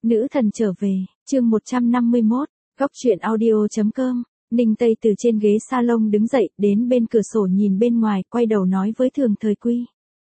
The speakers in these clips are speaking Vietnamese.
Nữ thần trở về, chương 151, góc truyện audio.com. Ninh Tây từ trên ghế salon đứng dậy, đến bên cửa sổ nhìn bên ngoài, quay đầu nói với Thường Thời Quy.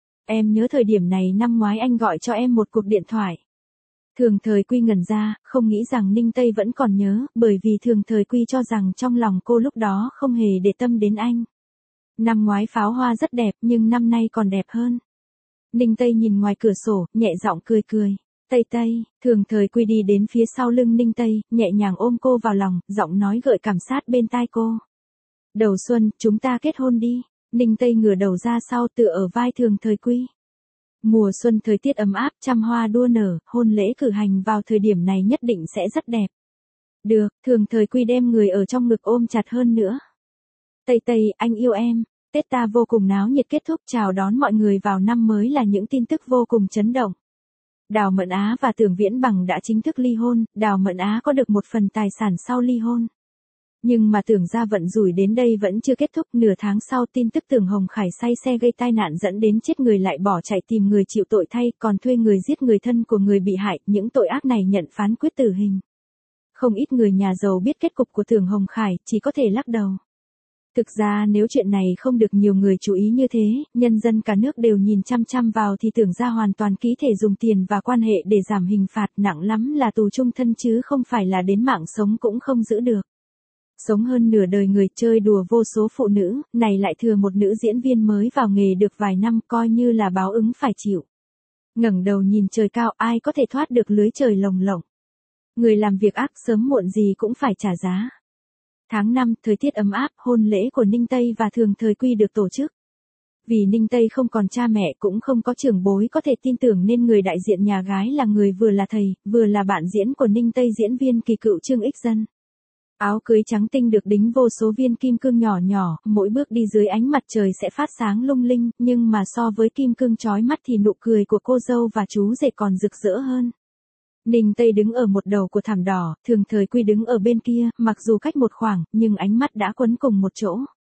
Em nhớ thời điểm này năm ngoái anh gọi cho em một cuộc điện thoại. Thường Thời Quy ngẩn ra, không nghĩ rằng Ninh Tây vẫn còn nhớ, bởi vì Thường Thời Quy cho rằng trong lòng cô lúc đó không hề để tâm đến anh. Năm ngoái pháo hoa rất đẹp nhưng năm nay còn đẹp hơn. Ninh Tây nhìn ngoài cửa sổ, nhẹ giọng cười cười. Tây Tây, Thường Thời Quy đi đến phía sau lưng Ninh Tây, nhẹ nhàng ôm cô vào lòng, giọng nói gợi cảm sát bên tai cô. Đầu xuân, chúng ta kết hôn đi. Ninh Tây ngửa đầu ra sau tựa ở vai Thường Thời Quy. Mùa xuân thời tiết ấm áp, trăm hoa đua nở, hôn lễ cử hành vào thời điểm này nhất định sẽ rất đẹp. Được, Thường Thời Quy đem người ở trong ngực ôm chặt hơn nữa. Tây Tây, anh yêu em. Tết ta vô cùng náo nhiệt kết thúc chào đón mọi người vào năm mới là những tin tức vô cùng chấn động. Đào Mẫn Á và Tưởng Viễn Bằng đã chính thức ly hôn, Đào Mẫn Á có được một phần tài sản sau ly hôn. Nhưng mà Tưởng gia vận rủi đến đây vẫn chưa kết thúc, nửa tháng sau tin tức Tưởng Hồng Khải say xe gây tai nạn dẫn đến chết người lại bỏ chạy tìm người chịu tội thay, còn thuê người giết người thân của người bị hại, những tội ác này nhận phán quyết tử hình. Không ít người nhà giàu biết kết cục của Tưởng Hồng Khải, chỉ có thể lắc đầu. Thực ra nếu chuyện này không được nhiều người chú ý như thế, nhân dân cả nước đều nhìn chăm chăm vào thì Tưởng gia hoàn toàn ký thể dùng tiền và quan hệ để giảm hình phạt, nặng lắm là tù chung thân chứ không phải là đến mạng sống cũng không giữ được. Sống hơn nửa đời người chơi đùa vô số phụ nữ, này lại thừa một nữ diễn viên mới vào nghề được vài năm coi như là báo ứng phải chịu. Ngẩng đầu nhìn trời cao ai có thể thoát được lưới trời lồng lộng. Người làm việc ác sớm muộn gì cũng phải trả giá. Tháng 5, thời tiết ấm áp, hôn lễ của Ninh Tây và Thường Thời Quy được tổ chức. Vì Ninh Tây không còn cha mẹ cũng không có trưởng bối có thể tin tưởng nên người đại diện nhà gái là người vừa là thầy, vừa là bạn diễn của Ninh Tây diễn viên kỳ cựu Trương Ích Dân. Áo cưới trắng tinh được đính vô số viên kim cương nhỏ nhỏ, mỗi bước đi dưới ánh mặt trời sẽ phát sáng lung linh, nhưng mà so với kim cương chói mắt thì nụ cười của cô dâu và chú rể còn rực rỡ hơn. Ninh Tây đứng ở một đầu của thảm đỏ, Thường Thời Quy đứng ở bên kia, mặc dù cách một khoảng, nhưng ánh mắt đã quấn cùng một chỗ.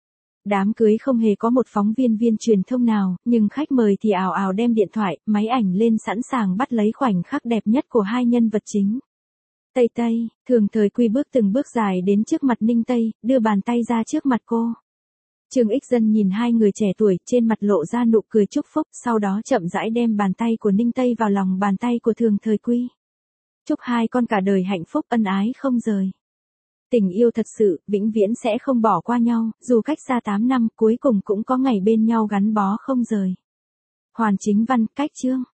Đám cưới không hề có một phóng viên truyền thông nào, nhưng khách mời thì ào ào đem điện thoại, máy ảnh lên sẵn sàng bắt lấy khoảnh khắc đẹp nhất của hai nhân vật chính. Tây Tây, Thường Thời Quy bước từng bước dài đến trước mặt Ninh Tây, đưa bàn tay ra trước mặt cô. Trương Ích Dân nhìn hai người trẻ tuổi, trên mặt lộ ra nụ cười chúc phúc, sau đó chậm rãi đem bàn tay của Ninh Tây vào lòng bàn tay của Thường Thời Quy. Chúc hai con cả đời hạnh phúc ân ái không rời. Tình yêu thật sự, vĩnh viễn sẽ không bỏ qua nhau, dù cách xa 8 năm, cuối cùng cũng có ngày bên nhau gắn bó không rời. Hoàn Chính Văn, cách chương.